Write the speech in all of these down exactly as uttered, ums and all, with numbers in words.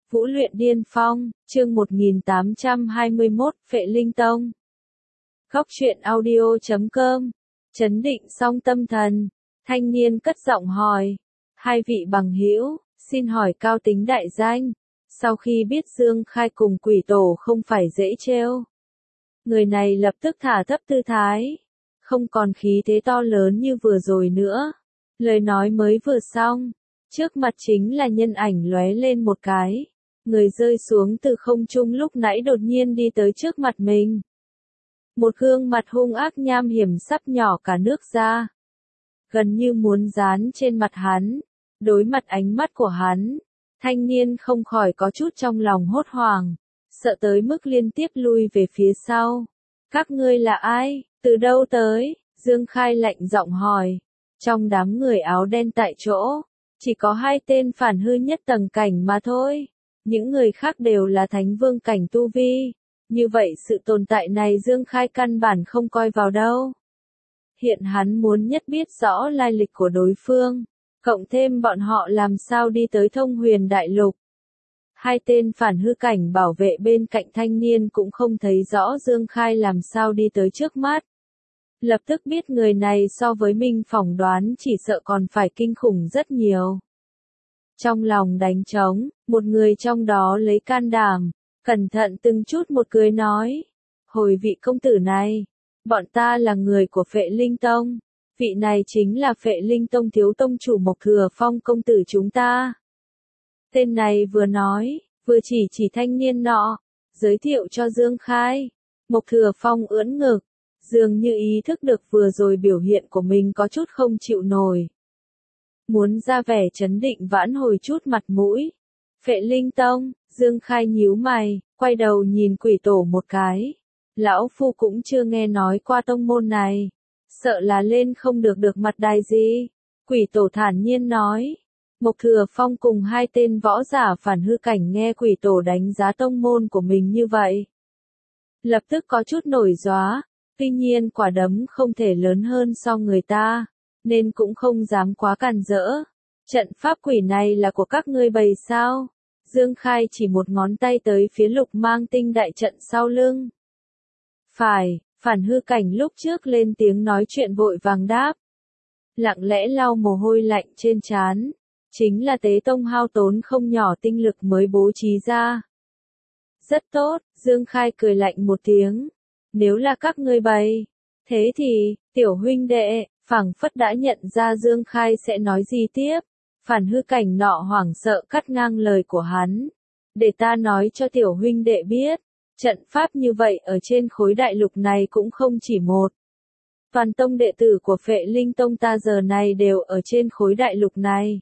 Vũ luyện điên phong, chương một nghìn tám trăm hai mươi mốt, Phệ Linh Tông. Góc truyện audio chấm com. Chấn định xong tâm thần, thanh niên cất giọng hỏi. Hai vị bằng hữu, xin hỏi cao tính đại danh. Sau khi biết Dương Khai cùng quỷ tổ không phải dễ trêu, người này lập tức thả thấp tư thái, không còn khí thế to lớn như vừa rồi nữa. Lời nói mới vừa xong, trước mặt chính là nhân ảnh lóe lên một cái. Người rơi xuống từ không trung lúc nãy đột nhiên đi tới trước mặt mình. Một gương mặt hung ác nham hiểm sắp nhỏ cả nước ra, gần như muốn dán trên mặt hắn. Đối mặt ánh mắt của hắn, thanh niên không khỏi có chút trong lòng hốt hoảng, sợ tới mức liên tiếp lui về phía sau. Các ngươi là ai, từ đâu tới? Dương Khai lạnh giọng hỏi. Trong đám người áo đen tại chỗ, chỉ có hai tên phản hư nhất tầng cảnh mà thôi. Những người khác đều là thánh vương cảnh tu vi. Như vậy sự tồn tại này Dương Khai căn bản không coi vào đâu. Hiện hắn muốn nhất biết rõ lai lịch của đối phương, cộng thêm bọn họ làm sao đi tới Thông Huyền Đại Lục. Hai tên phản hư cảnh bảo vệ bên cạnh thanh niên cũng không thấy rõ Dương Khai làm sao đi tới trước mắt. Lập tức biết người này so với mình phỏng đoán chỉ sợ còn phải kinh khủng rất nhiều. Trong lòng đánh trống, một người trong đó lấy can đảm, cẩn thận từng chút một cười nói. Hồi vị công tử này, bọn ta là người của Phệ Linh Tông. Vị này chính là Phệ Linh Tông thiếu tông chủ Mộc Thừa Phong công tử chúng ta. Tên này vừa nói, vừa chỉ chỉ thanh niên nọ, giới thiệu cho Dương Khai. Mộc Thừa Phong ưỡn ngực, dường như ý thức được vừa rồi biểu hiện của mình có chút không chịu nổi. Muốn ra vẻ trấn định vãn hồi chút mặt mũi. Phệ Linh Tông, Dương Khai nhíu mày, quay đầu nhìn quỷ tổ một cái. Lão phu cũng chưa nghe nói qua tông môn này, sợ là lên không được được mặt đài gì. Quỷ tổ thản nhiên nói. Mộc Thừa Phong cùng hai tên võ giả phản hư cảnh nghe quỷ tổ đánh giá tông môn của mình như vậy, lập tức có chút nổi gióa. Tuy nhiên quả đấm không thể lớn hơn so người ta, nên cũng không dám quá càn rỡ. Trận pháp quỷ này là của các ngươi bày sao? Dương Khai chỉ một ngón tay tới phía Lục Mang Tinh đại trận sau lưng. Phải, phản hư cảnh lúc trước lên tiếng nói chuyện vội vàng đáp. Lặng lẽ lau mồ hôi lạnh trên trán. Chính là Tế Tông hao tốn không nhỏ tinh lực mới bố trí ra. Rất tốt, Dương Khai cười lạnh một tiếng. Nếu là các ngươi bày, thế thì, tiểu huynh đệ, phảng phất đã nhận ra Dương Khai sẽ nói gì tiếp. Phản hư cảnh nọ hoảng sợ cắt ngang lời của hắn. Để ta nói cho tiểu huynh đệ biết, trận pháp như vậy ở trên khối đại lục này cũng không chỉ một. Toàn tông đệ tử của Phệ Linh Tông ta giờ này đều ở trên khối đại lục này.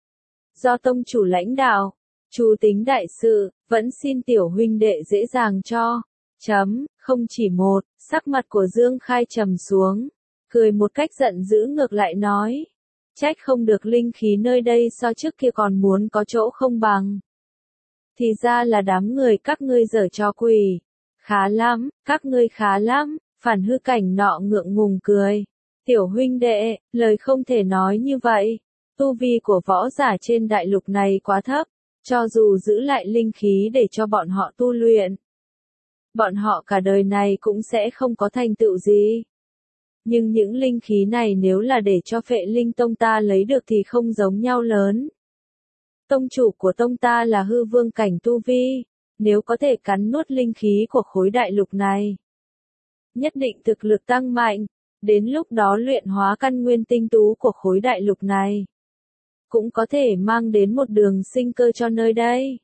Do tông chủ lãnh đạo, chủ tính đại sự, vẫn xin tiểu huynh đệ dễ dàng cho. Chấm, không chỉ một, sắc mặt của Dương Khai trầm xuống, cười một cách giận dữ ngược lại nói. Trách không được linh khí nơi đây so trước kia còn muốn có chỗ không bằng. Thì ra là đám người các ngươi giở trò quỷ. Khá lắm, các ngươi khá lắm, phản hư cảnh nọ ngượng ngùng cười. Tiểu huynh đệ, lời không thể nói như vậy. Tu vi của võ giả trên đại lục này quá thấp, cho dù giữ lại linh khí để cho bọn họ tu luyện, bọn họ cả đời này cũng sẽ không có thành tựu gì. Nhưng những linh khí này nếu là để cho Phệ Linh Tông ta lấy được thì không giống nhau lớn. Tông chủ của tông ta là hư vương cảnh tu vi, nếu có thể cắn nuốt linh khí của khối đại lục này, nhất định thực lực tăng mạnh, đến lúc đó luyện hóa căn nguyên tinh tú của khối đại lục này, cũng có thể mang đến một đường sinh cơ cho nơi đây.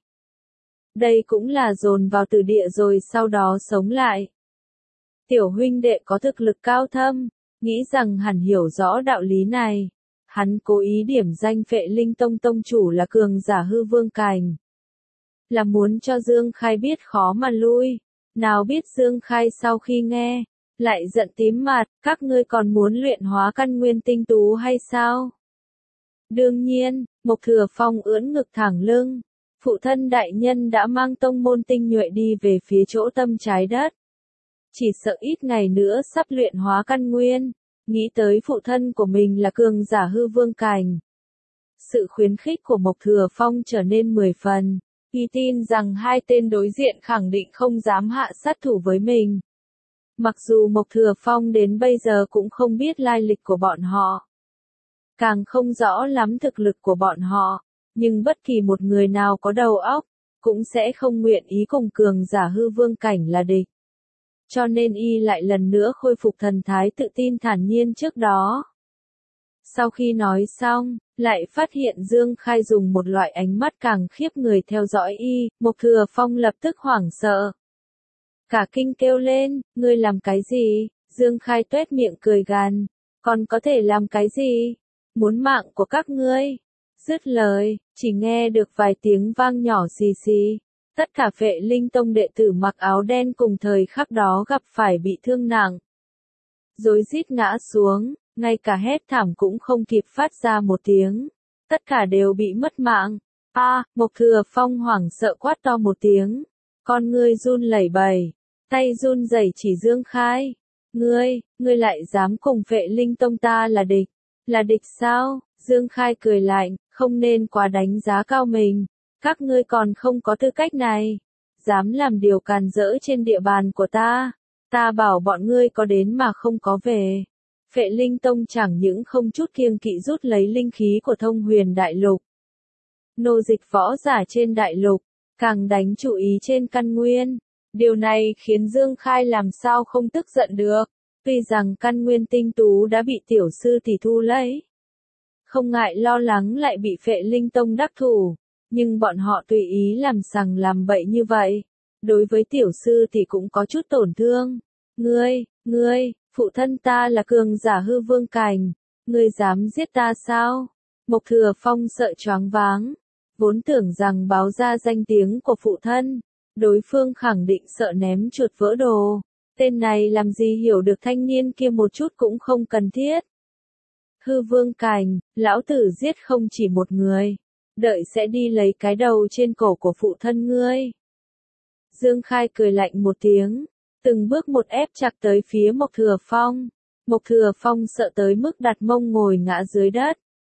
Đây cũng là dồn vào từ địa rồi sau đó sống lại. Tiểu huynh đệ có thực lực cao thâm, nghĩ rằng hẳn hiểu rõ đạo lý này. Hắn cố ý điểm danh Phệ Linh Tông tông chủ là cường giả hư vương cảnh, là muốn cho Dương Khai biết khó mà lui. Nào biết Dương Khai sau khi nghe, lại giận tím mặt, các ngươi còn muốn luyện hóa căn nguyên tinh tú hay sao? Đương nhiên, Mộc Thừa Phong ưỡn ngực thẳng lưng. Phụ thân đại nhân đã mang tông môn tinh nhuệ đi về phía chỗ tâm trái đất. Chỉ sợ ít ngày nữa sắp luyện hóa căn nguyên. Nghĩ tới phụ thân của mình là cường giả hư vương cảnh, sự khuyến khích của Mộc Thừa Phong trở nên mười phần. Y tin rằng hai tên đối diện khẳng định không dám hạ sát thủ với mình. Mặc dù Mộc Thừa Phong đến bây giờ cũng không biết lai lịch của bọn họ. Càng không rõ lắm thực lực của bọn họ, nhưng bất kỳ một người nào có đầu óc, cũng sẽ không nguyện ý cùng cường giả hư vương cảnh là địch. Cho nên y lại lần nữa khôi phục thần thái tự tin thản nhiên trước đó. Sau khi nói xong, lại phát hiện Dương Khai dùng một loại ánh mắt càng khiếp người theo dõi y, Mộc Thừa Phong lập tức hoảng sợ. Cả kinh kêu lên, ngươi làm cái gì? Dương Khai tuét miệng cười gằn, còn có thể làm cái gì? Muốn mạng của các ngươi. Dứt lời, chỉ nghe được vài tiếng vang nhỏ xì xì. Tất cả Phệ Linh Tông đệ tử mặc áo đen cùng thời khắc đó gặp phải bị thương nặng. Rối rít ngã xuống, ngay cả hét thảm cũng không kịp phát ra một tiếng. Tất cả đều bị mất mạng. A, à, Mộc Thừa Phong hoảng sợ quát to một tiếng. Con ngươi run lẩy bẩy, tay run rẩy chỉ Dương Khai. Ngươi, ngươi lại dám cùng Phệ Linh Tông ta là địch? Là địch sao? Dương Khai cười lạnh, không nên quá đánh giá cao mình. Các ngươi còn không có tư cách này. Dám làm điều càn rỡ trên địa bàn của ta. Ta bảo bọn ngươi có đến mà không có về. Phệ Linh Tông chẳng những không chút kiêng kỵ rút lấy linh khí của Thông Huyền Đại Lục. Nô dịch võ giả trên đại lục, càng đánh chủ ý trên căn nguyên. Điều này khiến Dương Khai làm sao không tức giận được. Tuy rằng căn nguyên tinh tú đã bị tiểu sư tỷ thu lấy. Không ngại lo lắng lại bị Phệ Linh Tông đắc thủ. Nhưng bọn họ tùy ý làm sằng làm bậy như vậy. Đối với tiểu sư tỷ cũng có chút tổn thương. Ngươi, ngươi, phụ thân ta là cường giả hư vương cảnh. Ngươi dám giết ta sao? Mộc Thừa Phong sợ choáng váng. Vốn tưởng rằng báo ra danh tiếng của phụ thân. Đối phương khẳng định sợ ném chuột vỡ đồ. Tên này làm gì hiểu được thanh niên kia một chút cũng không cần thiết. Hư vương cảnh, lão tử giết không chỉ một người. Đợi sẽ đi lấy cái đầu trên cổ của phụ thân ngươi. Dương Khai cười lạnh một tiếng. Từng bước một ép chặt tới phía Mộc Thừa Phong. Mộc Thừa Phong sợ tới mức đặt mông ngồi ngã dưới đất.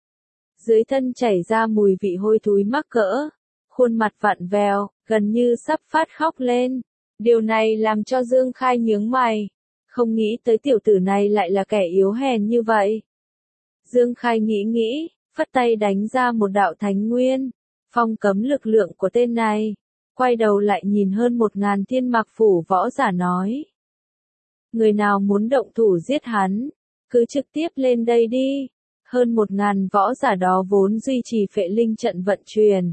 Dưới thân chảy ra mùi vị hôi thối mắc cỡ. Khuôn mặt vặn vẹo, gần như sắp phát khóc lên. Điều này làm cho Dương Khai nhướng mày. Không nghĩ tới tiểu tử này lại là kẻ yếu hèn như vậy. Dương Khai nghĩ nghĩ, phất tay đánh ra một đạo thánh nguyên. Phong cấm lực lượng của tên này. Quay đầu lại nhìn hơn một ngàn thiên mạc phủ võ giả nói. Người nào muốn động thủ giết hắn, cứ trực tiếp lên đây đi. Hơn một ngàn võ giả đó vốn duy trì Phệ Linh trận vận chuyển.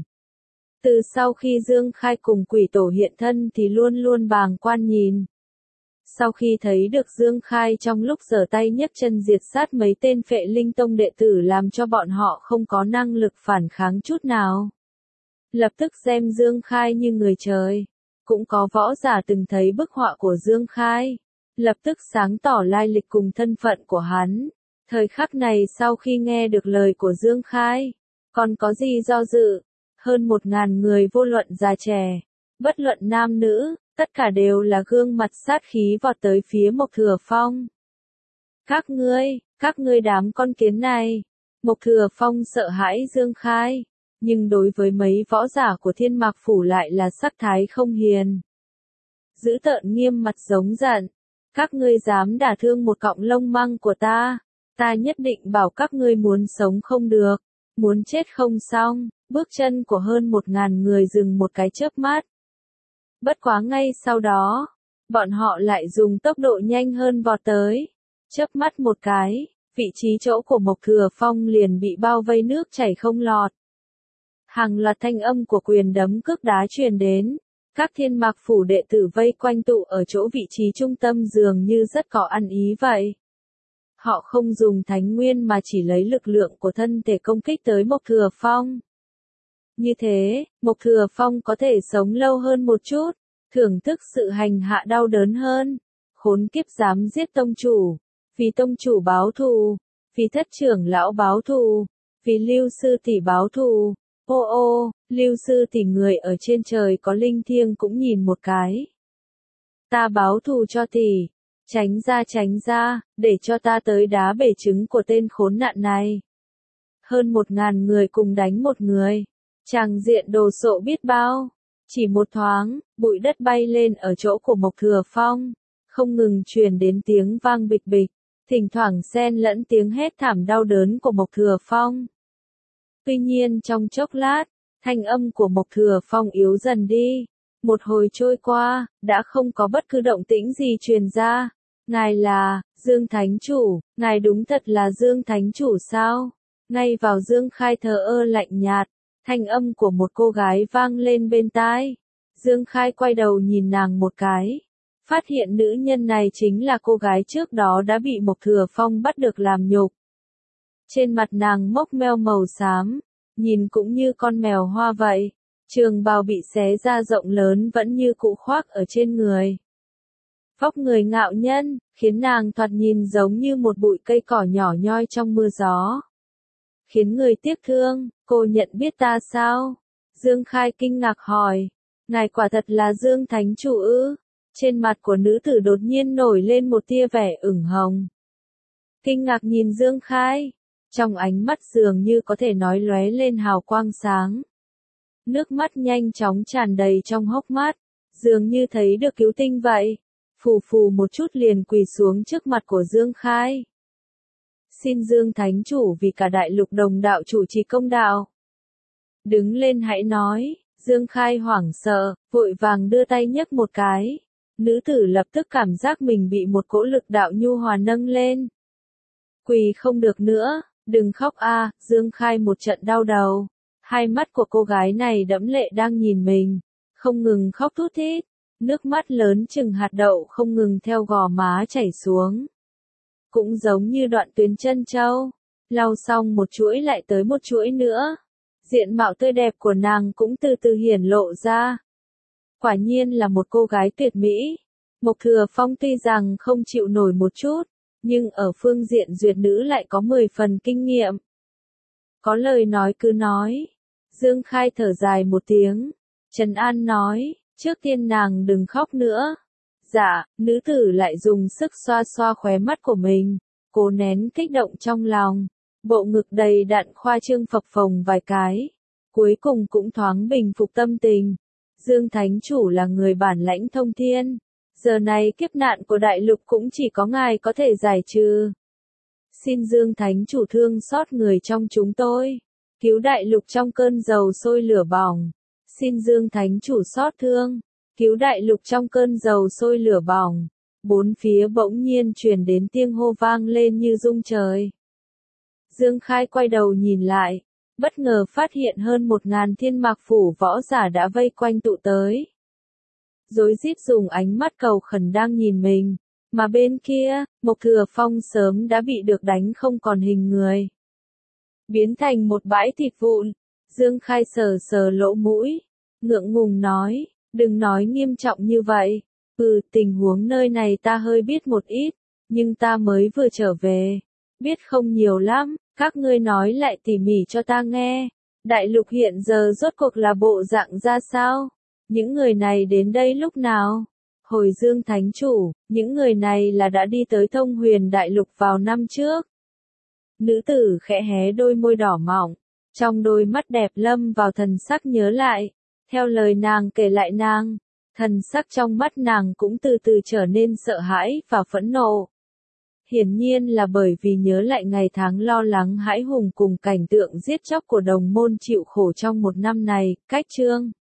Từ sau khi Dương Khai cùng quỷ tổ hiện thân thì luôn luôn bàng quan nhìn. Sau khi thấy được Dương Khai trong lúc giở tay nhấc chân diệt sát mấy tên Phệ Linh Tông đệ tử làm cho bọn họ không có năng lực phản kháng chút nào. Lập tức xem Dương Khai như người trời. Cũng có võ giả từng thấy bức họa của Dương Khai. Lập tức sáng tỏ lai lịch cùng thân phận của hắn. Thời khắc này sau khi nghe được lời của Dương Khai, còn có gì do dự? Hơn một ngàn người vô luận già trẻ, bất luận nam nữ, tất cả đều là gương mặt sát khí vọt tới phía Mộc Thừa Phong. Các ngươi, các ngươi đám con kiến này. Mộc Thừa Phong sợ hãi Dương Khai, nhưng đối với mấy võ giả của Thiên Mạc Phủ lại là sắc thái không hiền. Giữ tợn nghiêm mặt giống giận. Các ngươi dám đả thương một cọng lông măng của ta, ta nhất định bảo các ngươi muốn sống không được, muốn chết không xong. Bước chân của hơn một ngàn người dừng một cái chớp mắt. Bất quá ngay sau đó, bọn họ lại dùng tốc độ nhanh hơn vọt tới. Chớp mắt một cái, vị trí chỗ của Mộc Thừa Phong liền bị bao vây nước chảy không lọt. Hàng loạt thanh âm của quyền đấm cước đá truyền đến. Các Thiên Mạc Phủ đệ tử vây quanh tụ ở chỗ vị trí trung tâm dường như rất có ăn ý vậy. Họ không dùng thánh nguyên mà chỉ lấy lực lượng của thân thể công kích tới Mộc Thừa Phong. Như thế, Mộc Thừa Phong có thể sống lâu hơn một chút, thưởng thức sự hành hạ đau đớn hơn. Khốn kiếp dám giết tông chủ, vì tông chủ báo thù, vì thất trưởng lão báo thù, vì Lưu sư tỷ báo thù. Ô ô, Lưu sư tỷ người ở trên trời có linh thiêng cũng nhìn một cái. Ta báo thù cho tỷ, tránh ra tránh ra, để cho ta tới đá bể trứng của tên khốn nạn này. Hơn một ngàn người cùng đánh một người. Tràng diện đồ sộ biết bao, Chỉ một thoáng, bụi đất bay lên ở chỗ của Mộc Thừa Phong, không ngừng truyền đến tiếng vang bịch bịch, thỉnh thoảng xen lẫn tiếng hét thảm đau đớn của Mộc Thừa Phong. Tuy nhiên trong chốc lát, thanh âm của Mộc Thừa Phong yếu dần đi. Một hồi trôi qua, đã không có bất cứ động tĩnh gì truyền ra. Ngài là, Dương Thánh Chủ, ngài đúng thật là Dương Thánh Chủ sao? Ngay vào Dương Khai thờ ơ lạnh nhạt, thanh âm của một cô gái vang lên bên tai. Dương Khai quay đầu nhìn nàng một cái, phát hiện nữ nhân này chính là cô gái trước đó đã bị Mộc Thừa Phong bắt được làm nhục. Trên mặt nàng mốc meo màu xám, nhìn cũng như con mèo hoa vậy. Trường bào bị xé ra rộng lớn vẫn như cũ khoác ở trên người. Vóc người ngạo nhân, khiến nàng thoạt nhìn giống như một bụi cây cỏ nhỏ nhoi trong mưa gió. Khiến người tiếc thương, cô nhận biết ta sao? Dương Khai kinh ngạc hỏi. Ngài quả thật là Dương Thánh Chủ ư? Trên mặt của nữ tử đột nhiên nổi lên một tia vẻ ửng hồng. Kinh ngạc nhìn Dương Khai, trong ánh mắt dường như có thể nói lóe lên hào quang sáng. Nước mắt nhanh chóng tràn đầy trong hốc mắt, dường như thấy được cứu tinh vậy. Phù phù một chút liền quỳ xuống trước mặt của Dương Khai. Xin Dương Thánh Chủ vì cả đại lục đồng đạo chủ trì công đạo. Đứng lên hãy nói, Dương Khai hoảng sợ, vội vàng đưa tay nhấc một cái. Nữ tử lập tức cảm giác mình bị một cỗ lực đạo nhu hòa nâng lên. Quỳ không được nữa, đừng khóc a, Dương Khai một trận đau đầu. Hai mắt của cô gái này đẫm lệ đang nhìn mình, không ngừng khóc thút thít, nước mắt lớn chừng hạt đậu không ngừng theo gò má chảy xuống. Cũng giống như đoạn tuyến chân châu, lau xong một chuỗi lại tới một chuỗi nữa. Diện mạo tươi đẹp của nàng cũng từ từ hiển lộ ra. Quả nhiên là một cô gái tuyệt mỹ. Mộc Thừa Phong tuy rằng không chịu nổi một chút, nhưng ở phương diện duyệt nữ lại có mười phần kinh nghiệm. Có lời nói cứ nói. Dương Khai thở dài một tiếng, trấn an nói, trước tiên nàng đừng khóc nữa. Dạ, nữ tử lại dùng sức xoa xoa khóe mắt của mình, cố nén kích động trong lòng. Bộ ngực đầy đặn khoa trương phập phồng vài cái, cuối cùng cũng thoáng bình phục tâm tình. Dương Thánh Chủ là người bản lãnh thông thiên, giờ này kiếp nạn của đại lục cũng chỉ có ngài có thể giải trừ. Xin Dương Thánh Chủ thương xót người trong chúng tôi, cứu đại lục trong cơn dầu sôi lửa bỏng. Xin Dương Thánh Chủ xót thương, cứu đại lục trong cơn dầu sôi lửa bỏng. Bốn phía bỗng nhiên truyền đến tiếng hô vang lên như rung trời. Dương Khai quay đầu nhìn lại, bất ngờ phát hiện hơn một ngàn thiên mạc phủ võ giả đã vây quanh tụ tới. Rối rít dùng ánh mắt cầu khẩn đang nhìn mình, mà bên kia, Mộc Thừa Phong sớm đã bị được đánh không còn hình người. Biến thành một bãi thịt vụn. Dương Khai sờ sờ lỗ mũi, ngượng ngùng nói, đừng nói nghiêm trọng như vậy. Ừ, tình huống nơi này ta hơi biết một ít, nhưng ta mới vừa trở về, biết không nhiều lắm, các ngươi nói lại tỉ mỉ cho ta nghe. Đại lục hiện giờ rốt cuộc là bộ dạng ra sao? Những người này đến đây lúc nào? Hồi Dương Thánh Chủ, những người này là đã đi tới Thông Huyền Đại Lục vào năm trước. Nữ tử khẽ hé đôi môi đỏ mỏng, trong đôi mắt đẹp lâm vào thần sắc nhớ lại. Theo lời nàng kể lại nàng, thần sắc trong mắt nàng cũng từ từ trở nên sợ hãi và phẫn nộ. Hiển nhiên là bởi vì nhớ lại ngày tháng lo lắng hãi hùng cùng cảnh tượng giết chóc của đồng môn chịu khổ trong một năm này. Cách chương